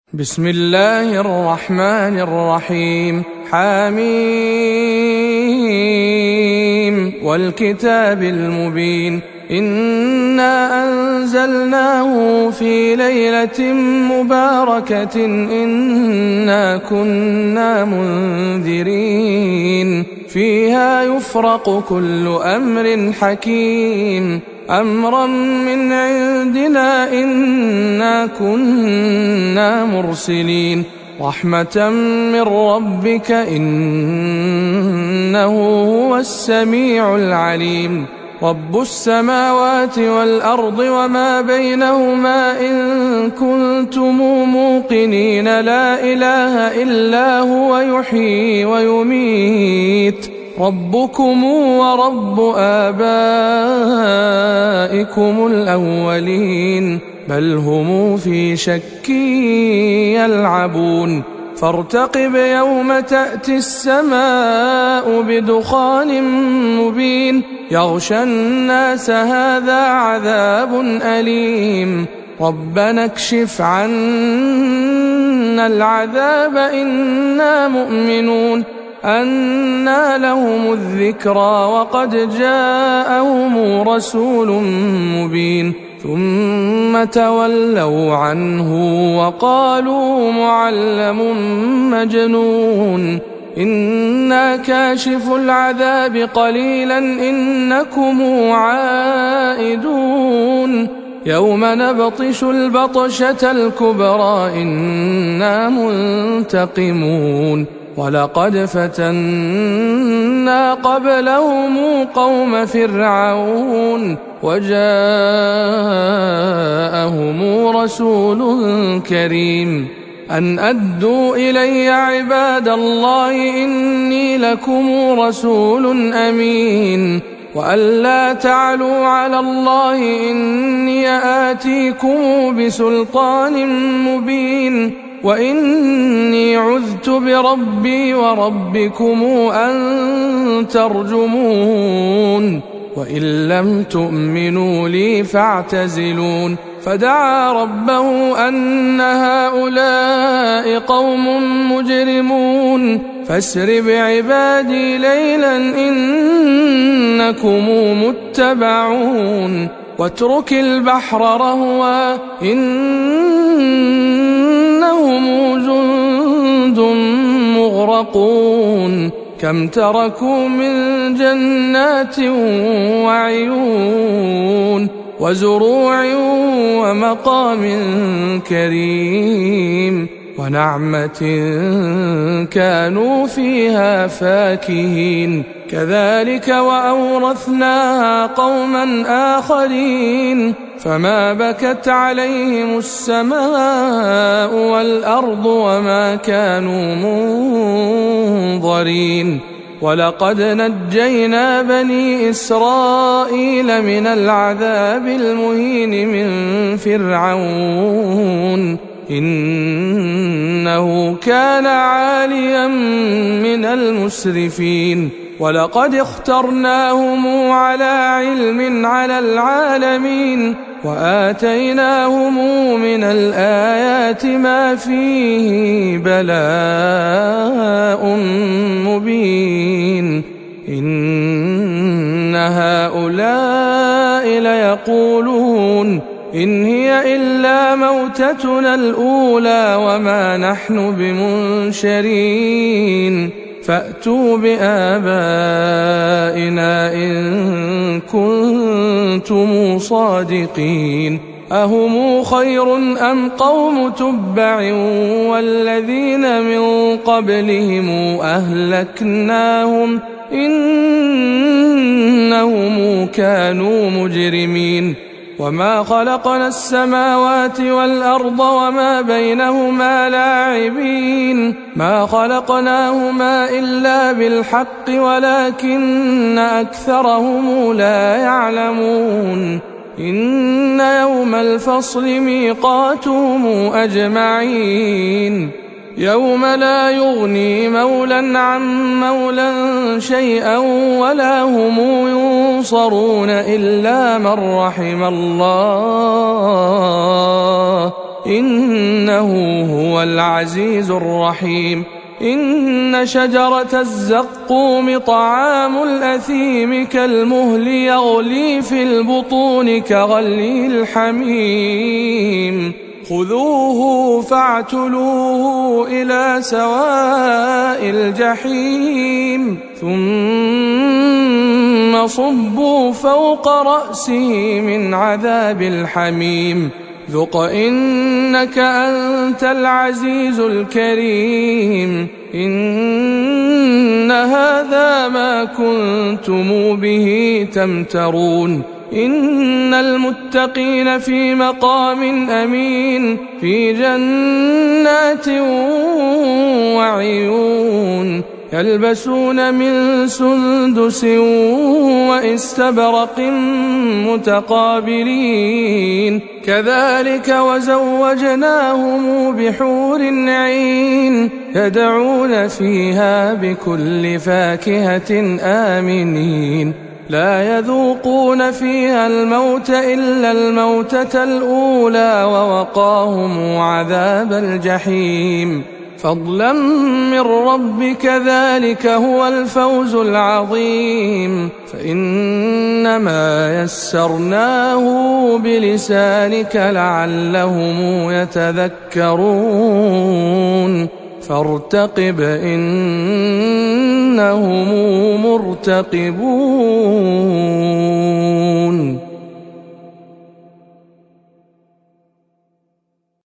بسم الله الرحمن الرحيم. حميم والكتاب المبين. إنا أنزلناه في ليلة مباركة إنا كنا منذرين فيها يفرق كل أمر حكيم أمرا من عندنا إنا كنا مرسلين رحمة من ربك إنه هو السميع العليم. رب السماوات والأرض وما بينهما إن كنتم موقنين لا إله إلا هو يحيي ويميت ربكم ورب آبائكم الأولين بل هم في شك يلعبون فارتقب يوم تأتي السماء بدخان مبين يغشى الناس هذا عذاب أليم ربنا اكشف عنا العذاب إنا مؤمنون أنى لهم الذكرى وقد جاءهم رسول مبين ثم تولوا عنه وقالوا معلم مجنون إنا كاشف العذاب قليلا إنكم عائدون يوم نبطش البطشة الكبرى إنا منتقمون ولقد فتنا قبلهم قوم فرعون وجاءهم رسول كريم أن أدوا إلي عباد الله إني لكم رسول أمين وأن لا تعلوا على الله إني آتيكم بسلطان مبين وإني عذت بربي وربكم أن ترجمون وإن لم تؤمنوا لي فاعتزلون فدعا ربه أن هؤلاء قوم مجرمون فاسر بعبادي ليلا إنكم متبعون واترك البحر رهوا إنهم جند مغرقون كم تركوا من جنات وعيون وزروع ومقام كريم ونعمة كانوا فيها فاكهين كذلك وأورثناها قوما آخرين فما بكت عليهم السماء والأرض وما كانوا منظرين ولقد نجينا بني إسرائيل من العذاب المهين من فرعون إنه كان عاليا من المسرفين ولقد اخترناهم على علم على العالمين وآتيناهم من الآيات ما فيه بلاء مبين إن هؤلاء ليقولون إن هي إلا موتتنا الأولى وما نحن بمنشرين فأتوا بآبائنا إن كنتم صادقين أهم خير أم قوم تبع والذين من قبلهم أهلكناهم إنهم كانوا مجرمين وما خلقنا السماوات والأرض وما بينهما لاعبين ما خلقناهما إلا بالحق ولكن أكثرهم لا يعلمون إن يوم الفصل ميقاتهم أجمعين يوم لا يغني مولى عن مولى شيئا ولا هم ينصرون إلا من رحم الله إنه هو العزيز الرحيم. إن شجرة الزقوم طعام الأثيم كالمهل يغلي في البطون كغلي الحميم خذوه فاعتلوه إلى سواء الجحيم ثم صبوا فوق رأسه من عذاب الحميم ذق إنك أنت العزيز الكريم. إن هذا ما كنتم به تمترون. إن المتقين في مقام أمين في جنات وعيون يلبسون من سندس واستبرق متقابلين كذلك وزوجناهم بحور عين يدعون فيها بكل فاكهة آمنين لا يذوقون فيها الموت إلا الموتة الأولى ووقاهم عذاب الجحيم فضلا من ربك ذلك هو الفوز العظيم. فإنما يسرناه بلسانك لعلهم يتذكرون فارتقب إنهم مرتقبون.